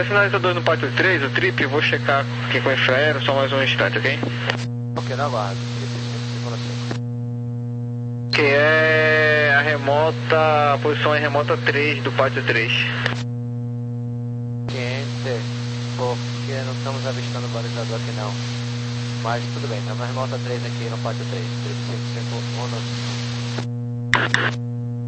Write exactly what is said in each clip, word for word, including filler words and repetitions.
É, sinalizador no pátio três, o trip, vou checar aqui com o infraero, só mais um instante, ok? Ok, na guarda, segunda cinco. Que é a remota, a posição é remota três do pátio três. Quente, porque não estamos avistando o balizador aqui não. Mas tudo bem, estamos na remota três aqui no pátio três, três cinco cinco um.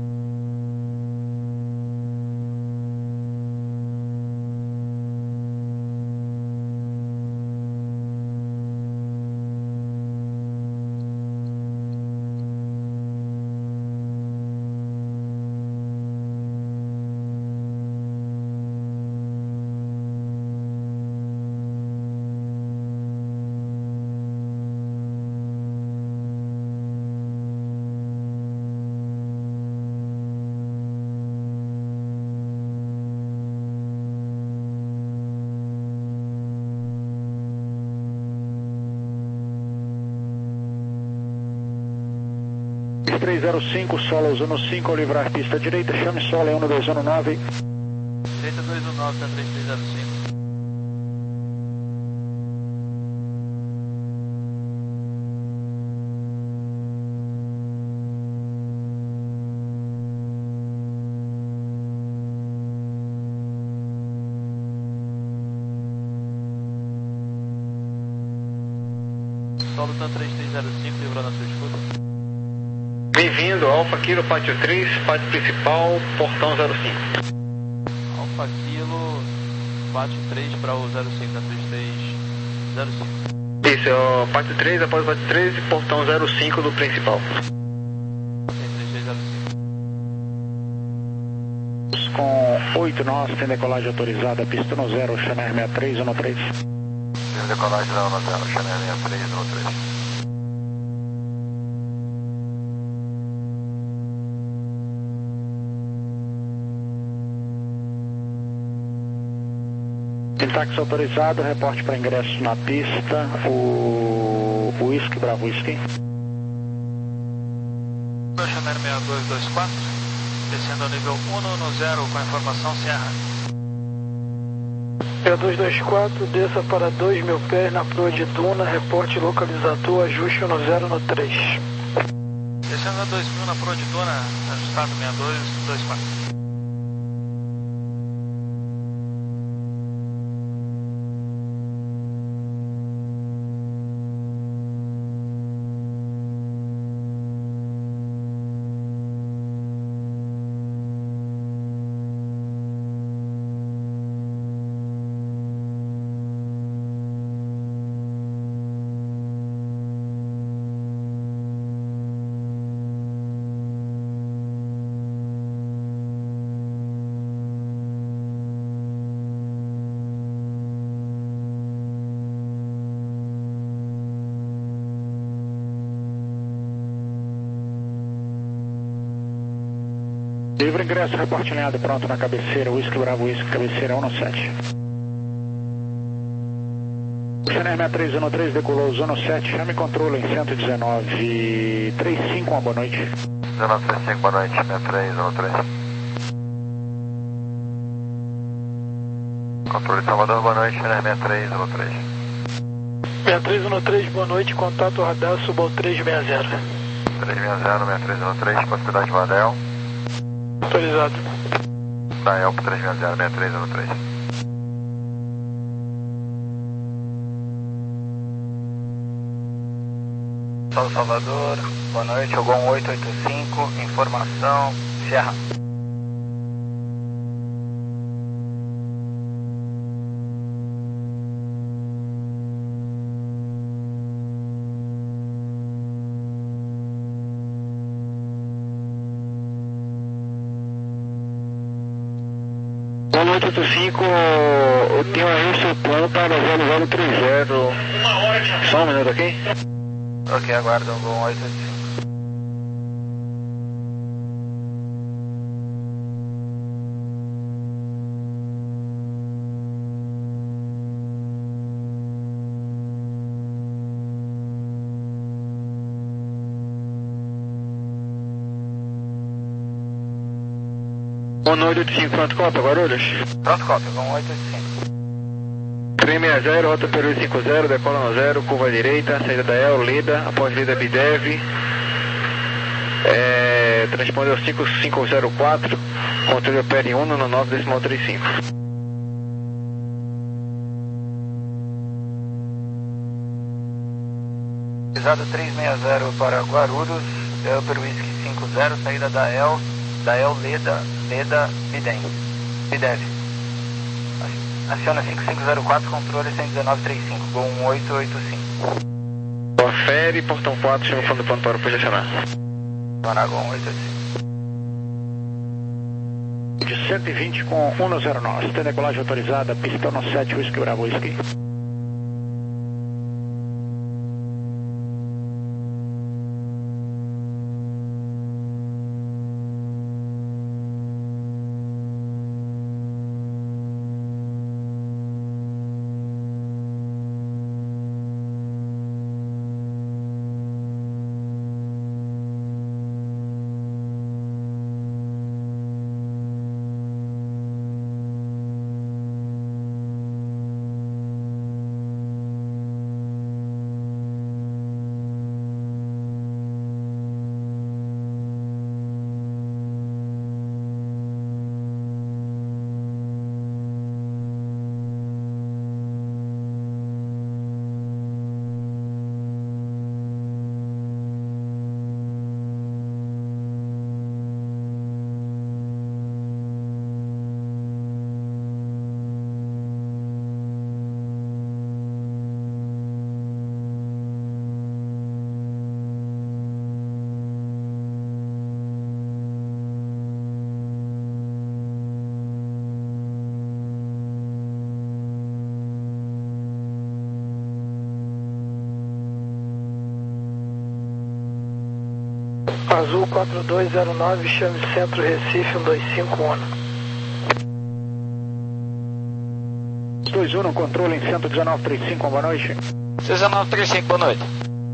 três zero cinco, Solos um cinco, ao livrar pista direita, chame Solo em um dois um nove. Direita dois um nove, tá três três zero cinco. Solo tá três três zero cinco, livrando a sua escuta. Bem-vindo, Alfa Kilo, pátio três, pátio principal, portão zero cinco. Alfa Kilo, pátio três para o zero cinco, tá três três zero cinco. Isso, é o pátio três, após o pátio três e portão zero cinco do principal. três três zero cinco. Com oito nós, tem decolagem autorizada, pista no zero, Channel sessenta e três um três. Tem decolagem não, no zero, Channel sessenta e três um três. Sintaxe autorizado, reporte para ingresso na pista, o Whisky, Bravo Whisky. Channel sessenta e dois vinte e quatro, descendo ao nível um no zero com a informação Serra. sessenta e dois vinte e quatro, desça para dois mil pés na proa de Duna, reporte localizador, ajuste no zero no três. Descendo a dois mil na proa de Duna, ajustado sessenta e dois vinte e quatro. Livre ingresso, reporte alinhado pronto na cabeceira, Whisky, Bravo Whisky, cabeceira um sete. Channel sessenta e três um três, decolou zona sete, chame controle em cento e dezenove, trinta e cinco, uma boa noite. dezenove trinta e cinco, boa noite, sessenta e três um três. Controle Salvador, boa noite, Channel sessenta e três um três. sessenta e três um três, boa noite, contato radar, suba ao trezentos e sessenta. trezentos e sessenta, sessenta e três um três, possibilidade de Vadel. Autorizado. Da Elpo trezentos e sessenta, sessenta e três um três. Solo Salvador, boa noite, Ogon oito oito cinco, informação, Serra. Boa noite, oito cinco, eu tenho aí o seu plano para zero zero três zero. Uma hora já. Só um minuto, ok? Ok, aguardo, Ogon oito oito cinco. um oito oito cinco, pronto, cópia, Guarulhos. Pronto, cópia, um oito oito cinco. três seis zero, rota Peru cinco zero, decola no zero, curva direita, saída da El, Leda, após Leda Bidev, é, transpondeu cinco cinco zero quatro, controle opera Uno no nove decimal trinta e cinco. Pisada três seis zero para Guarulhos, El Peru cinco zero, saída da El, da El, Leda, Leda, Bidem, Bidev. Aciona cinco cinco zero quatro, controle cento e dezenove trinta e cinco, Gol um oito oito cinco. Confere, portão quatro, chama o fundo do plano para posicionar. Paragon um oito oito cinco. De cento e vinte com um zero nove, tem decolagem autorizada, pistão no sete, Whisky Bravo Whisky. Azul quatro dois zero nove, chame Centro Recife um dois cinco um. dois um, controle em cento e dezenove trinta e cinco, boa noite. dezenove trinta e cinco, boa noite.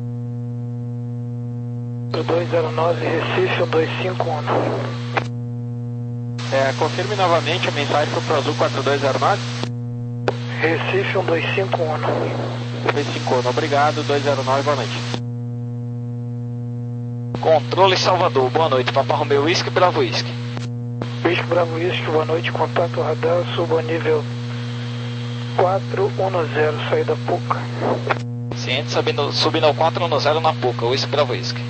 quatro dois zero nove, Recife um dois cinco um. É, confirme novamente, a mensagem foi para o Azul quatro dois zero nove. Recife um dois cinco um. dois cinco um, obrigado, dois zero nove, boa noite. Controle Salvador, boa noite, Papa Romeu Whisky, Bravo Whisky. Whisky Bravo Whisky, boa noite, contato radar, suba ao nível quatro um zero, saída Puca. Ciente, subindo, subindo ao quatro um zero na Puca, Whisky Bravo Whisky.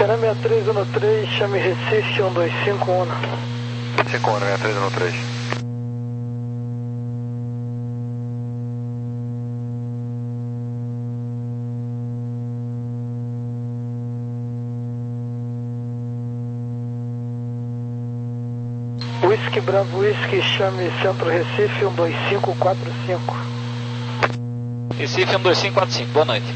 Xané sessenta e três um três, chame Recife um dois cinco um. cinco um, sessenta e três um três. Whisky Bravo Whisky, chame Centro Recife um dois cinco quatro cinco. Recife um dois cinco quatro cinco, boa noite.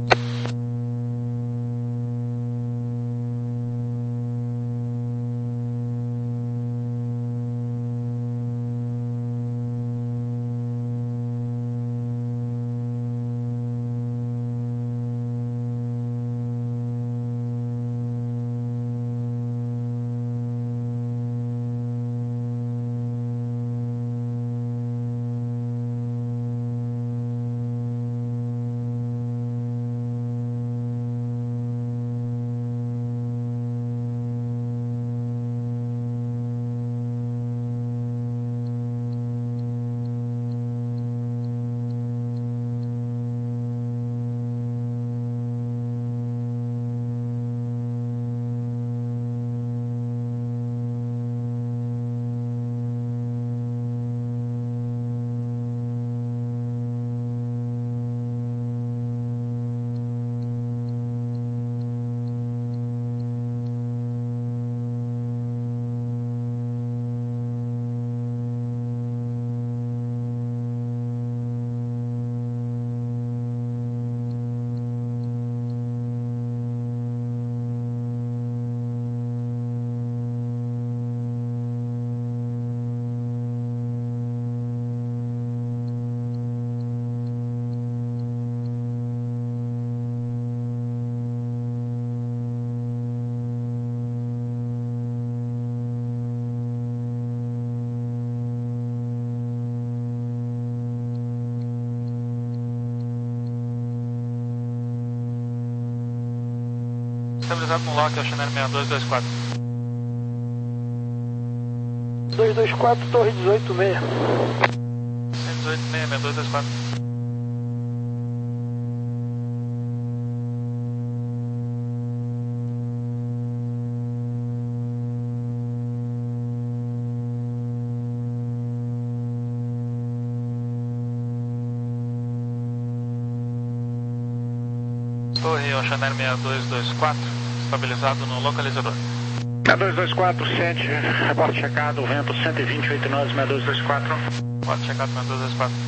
Estabilizado no lock, é o Channel sessenta e dois dois quatro. dois dois quatro, Torre dezoito seis. dezoito seis, sessenta e dois dois quatro. Torre, o Channel sessenta e dois dois quatro, estabilizado no localizador. sessenta e dois dois quatro, sente, reporte checado, vento cento e vinte, oito nove, sessenta e dois dois quatro. Pode checar sessenta e dois dois quatro.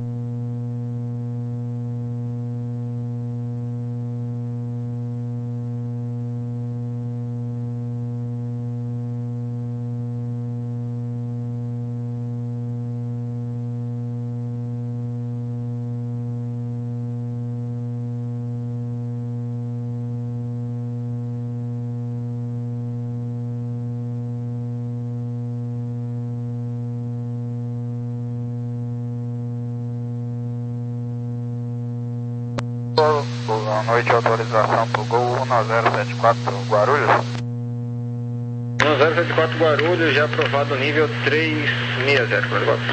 Boa noite, autorização para o Gol um zero sete quatro Guarulhos. um zero sete quatro Guarulhos, já aprovado nível três seis zero.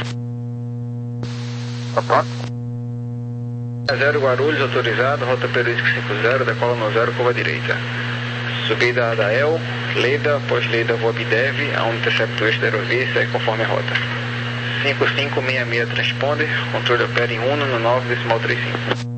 Tá pronto? zero Guarulhos, autorizado, rota periódica cinco zero, decola no zero, curva direita. Subida da E L, Leda, pós-Leda, voa Bidev, a um intercepto eixo da aerovia e segue conforme a rota. cinco cinco seis seis transponder, controle opera em Uno no nove decimal trinta e cinco.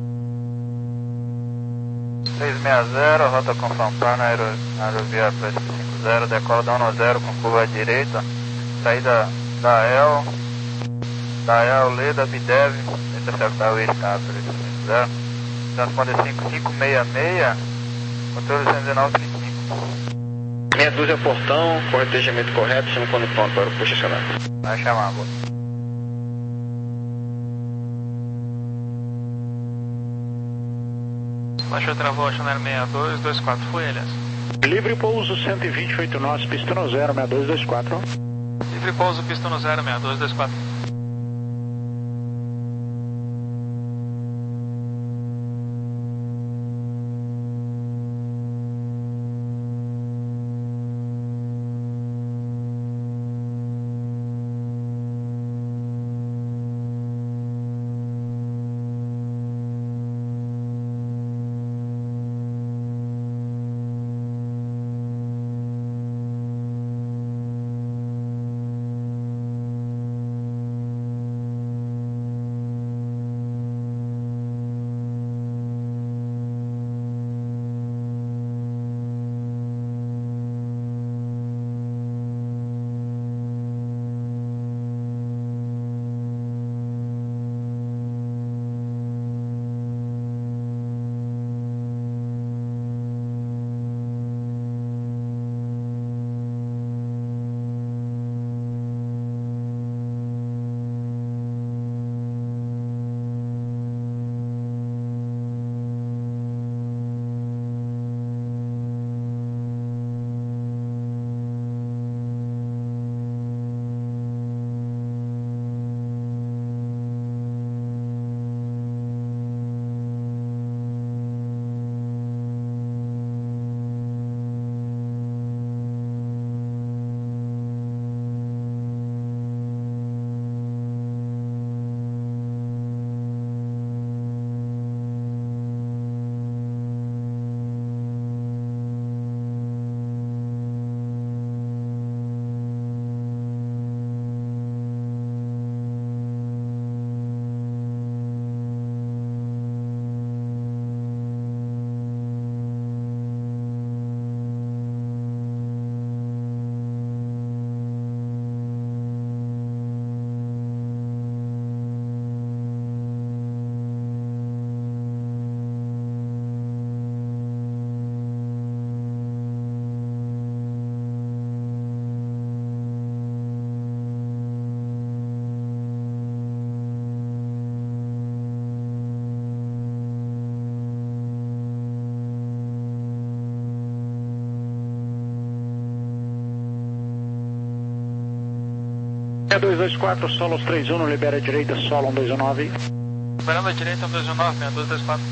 seis seis zero, rota com Santana, aero, aerovia Flight cinco zero, decola da um zero com curva à direita, saída da E L, da E L, Leda, Bidev, interceptar o eixo da cinco zero, transponder cinco cinco seis seis, controle cento e dezenove trinta e cinco. Meia dúzia portão, corretejamento correto, chama quando pronto para o posicionamento. Vai chamar, boa. Baixou, travou, Channel sessenta e dois dois quatro, foi, aliás. Livre pouso cento e vinte e oito nós, pista no zero, sessenta e dois dois quatro. Livre pouso, pista no zero, sessenta e dois dois quatro. seis dois dois quatro, Solos três um, libera a direita, Solo um dois um nove. Liberando a direita, um dois um nove, seis dois dois quatro.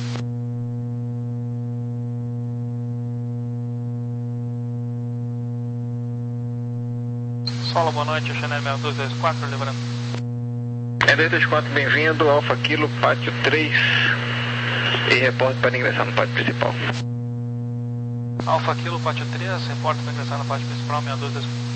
Solo, boa noite, Chanel seis dois dois quatro, liberando. seis dois dois quatro, bem-vindo, Alfa Kilo, pátio três. E reporte para ingressar no pátio principal. Alfa Kilo, pátio três, reporte para ingressar no pátio principal, seis dois dois quatro.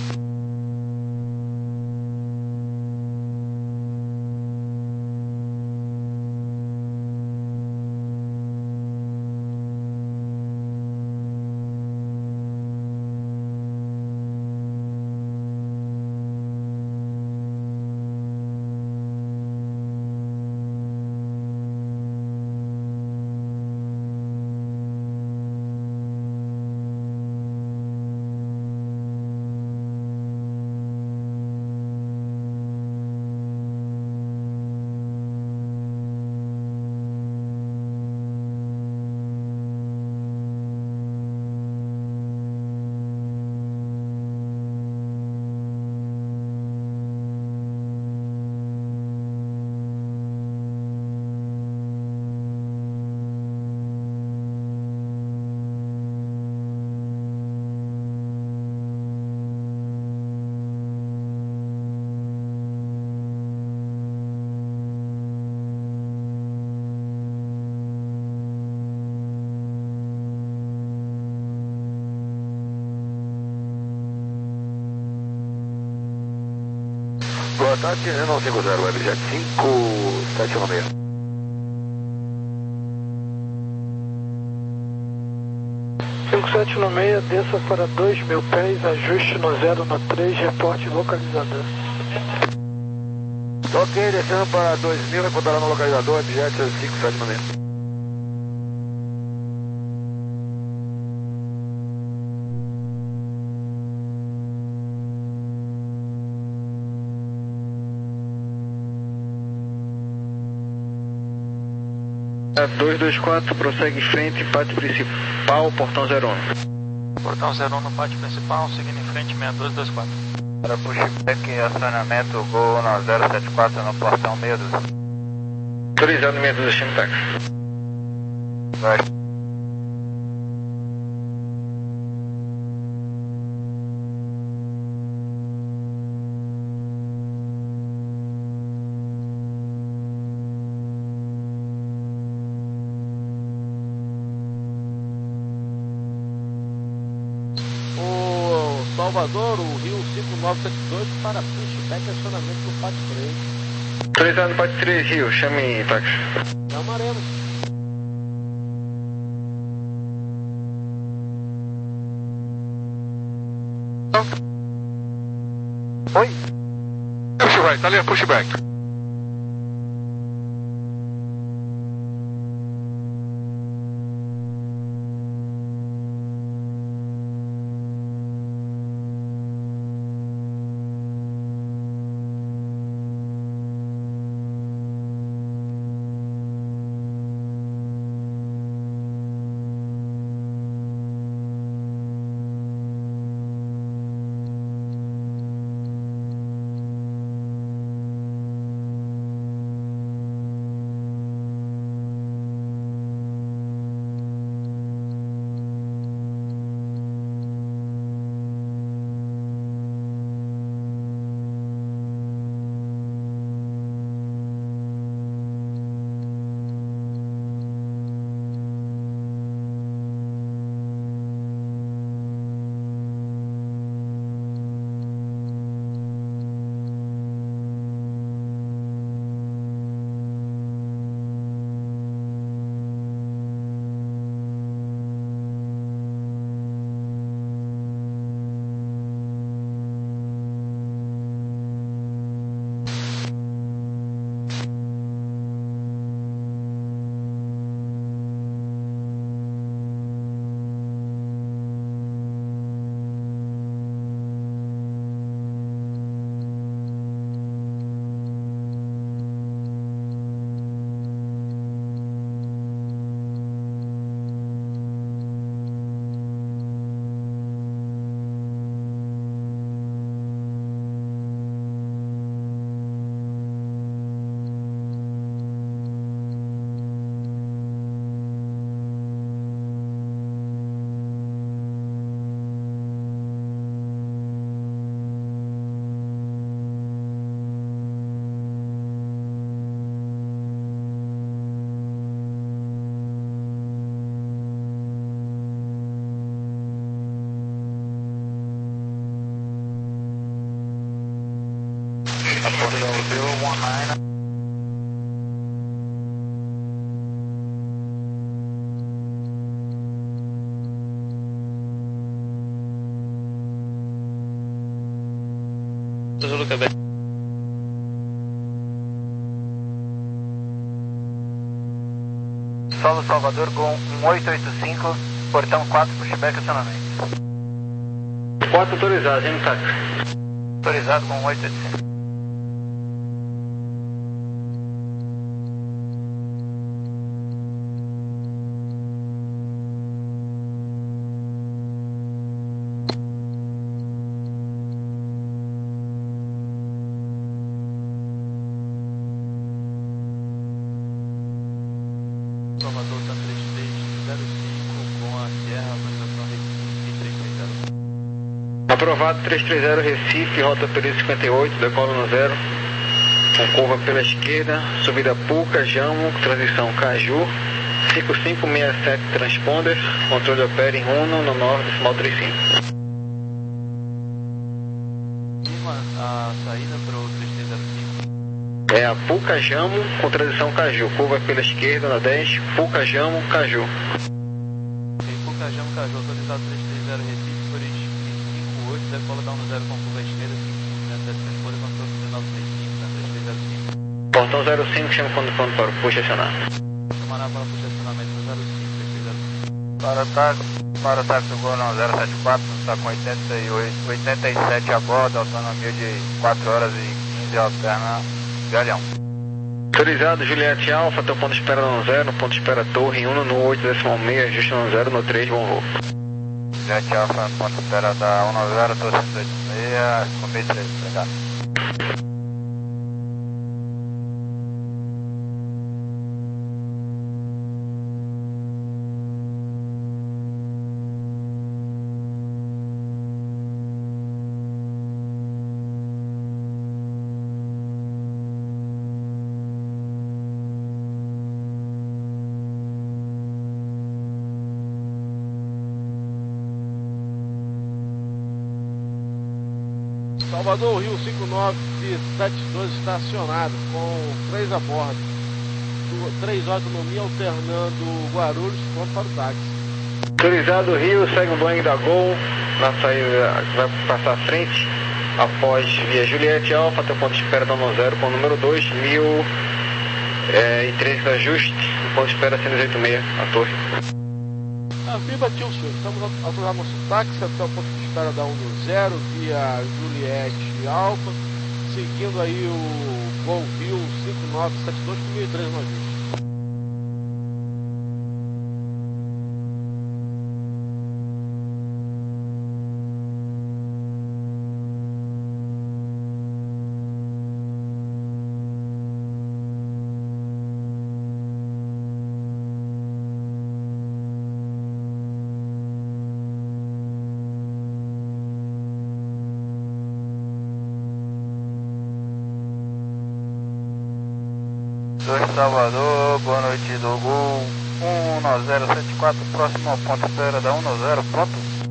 Boa tarde, não cinco zero, Webjet cinco sete um seis. cinco sete um seis, desça para dois mil pés, ajuste no zero no três, reporte localizador. Ok, descendo para dois mil, reportará no localizador, Webjet cinco sete um seis. dois dois quatro, prossegue em frente, pátio principal, portão zero um. Portão zero um no pátio principal, seguindo em frente, seis dois dois quatro. Para pushback, acionamento Gol no zero sete quatro no portão seis dois. Autorizado meia dúzia, chame táxi. Vai. Salvador, o Rio cinco nove sete dois para pushback, acionamento no pátio três. Autorizado no pátio três, Rio, chame táxi. Chamaremos. Oi? Pushback, tá ali a pushback. Quebec. Solo Salvador com um oito oito cinco, portão quatro, pushback acionamento. quatro autorizados, hein, Taca? Autorizado com um oito oito cinco. Salvador tá três três zero cinco com a Sierra, autorização Recife três três zero. Aprovado três três zero Recife, rota período cinquenta e oito, decola no zero. Com curva pela esquerda, subida Puca, Jamo, transição Caju, cinco cinco seis sete transponder, controle opera em Uno, no norte, decimal trinta e cinco. Lima, a saída para o três três zero cinco. É a Puca, Jamo, com transição Caju, curva pela esquerda na dez, Puca, Jamo, Caju. Em Pucajamo, Caju, autorizado três três zero Recife, por cinco oito, decola da um zero com curva esquerda, cinco cinco seis sete transponder, controle dezenove três cinco, na três três zero cinco. Portão zero cinco, chama quando quando para o puxa acionar. Chamará para o estacionamento no zero cinco, três três zero cinco. Para o táxi, para o táxi do Gol zero sete quatro, está com oitenta e oito, oitenta e sete a bordo, autonomia de quatro horas e quinze, alterna Galhão. Autorizado Juliette Alfa, teu ponto de espera no zero, ponto de espera Torre, Uno no oito decimal seis, ajuste no zero, no três, bom voo. Juliette Alfa, ponto de espera da um zero, torre cento e oitenta e seis, começo três, obrigado. Salvador, Rio cinco nove sete dois estacionado, com três a bordo. três autonomia alternando Guarulhos, ponto para o táxi. Autorizado Rio, segue o Boeing da Gol, na saída vai passar à frente, após via Juliette Alfa, teu ponto de espera da um zero com o número dois, mil e treze de ajuste, ponto de espera cento e oitenta e seis, a torre. A FIBA Tio Senhor, estamos autorizados nosso táxi até o ponto de espera da um zero via Juliette Alfa, seguindo aí o Gol Rio cinco nove sete dois com mil e treze no ajuste. dois Salvador, boa noite do Gol um zero sete quatro, próximo ao ponto de espera da um zero, pronto?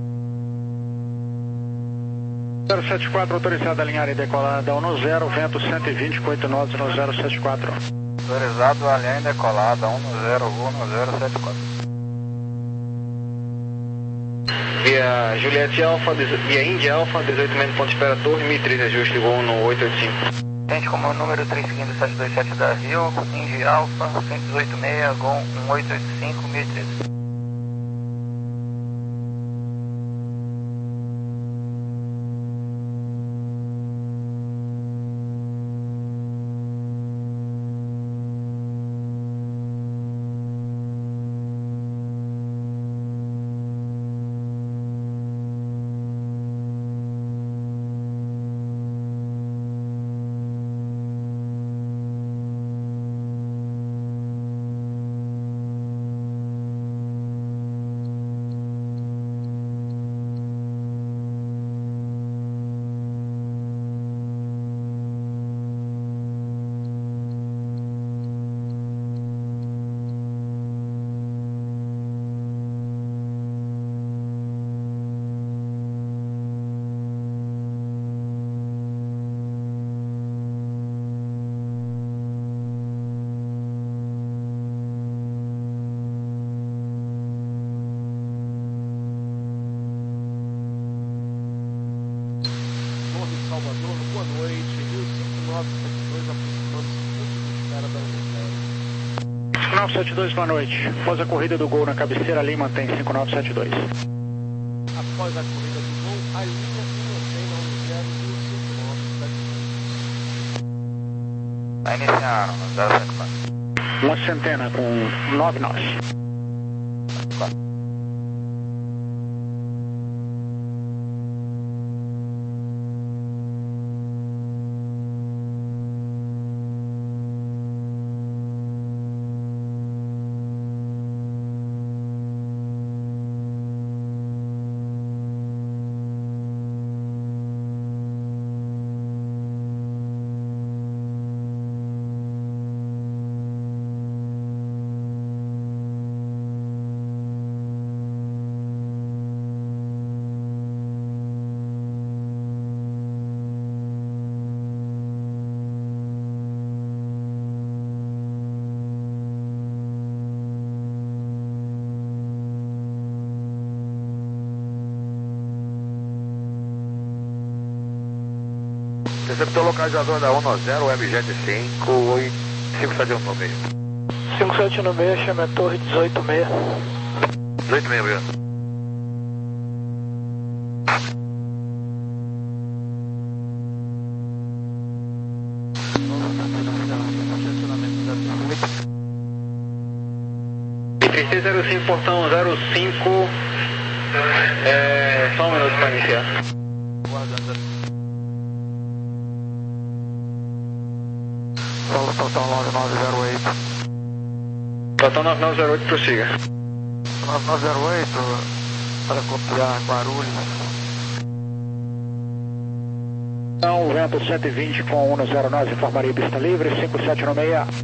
zero sete quatro, autorizado a alinhar e decolar da um zero, vento cento e vinte com oito nós no zero sete quatro. Autorizado a alinhar e decolar da um zero, Gol no zero sete quatro. Via Juliette Alfa, via Indy Alfa, dezoito metros, ponto de espera Torre, mil e treze, ajuste Gol no oito oito cinco. Gente, como número três seguindo sete dois sete da Rio, Indy Alfa, cento e dezoito seis, Gol um oito oito cinco, mil e treze. nove sete dois, boa noite. Após a corrida do Gol na cabeceira, a linha mantém cinco nove sete dois. Após a corrida do Gol, a linha mantém na um zero e cinco nove sete dois. Vai iniciar zero cinco quatro. Uma centena com nove nós. Receptor localizador da um zero, Webjet cinco, cinco sete um no meio. cinco sete um seis, chame a torre dezoito seis. dezoito seis, obrigado. três zero cinco, portão zero cinco, é, só um minuto para iniciar. Solo total nove nove zero oito. Portão nove nove zero oito, prossiga. nove nove zero oito, para copiar Guarulhos. Então, vento cento e vinte com um zero nove, informaria pista livre, cinco sete um seis.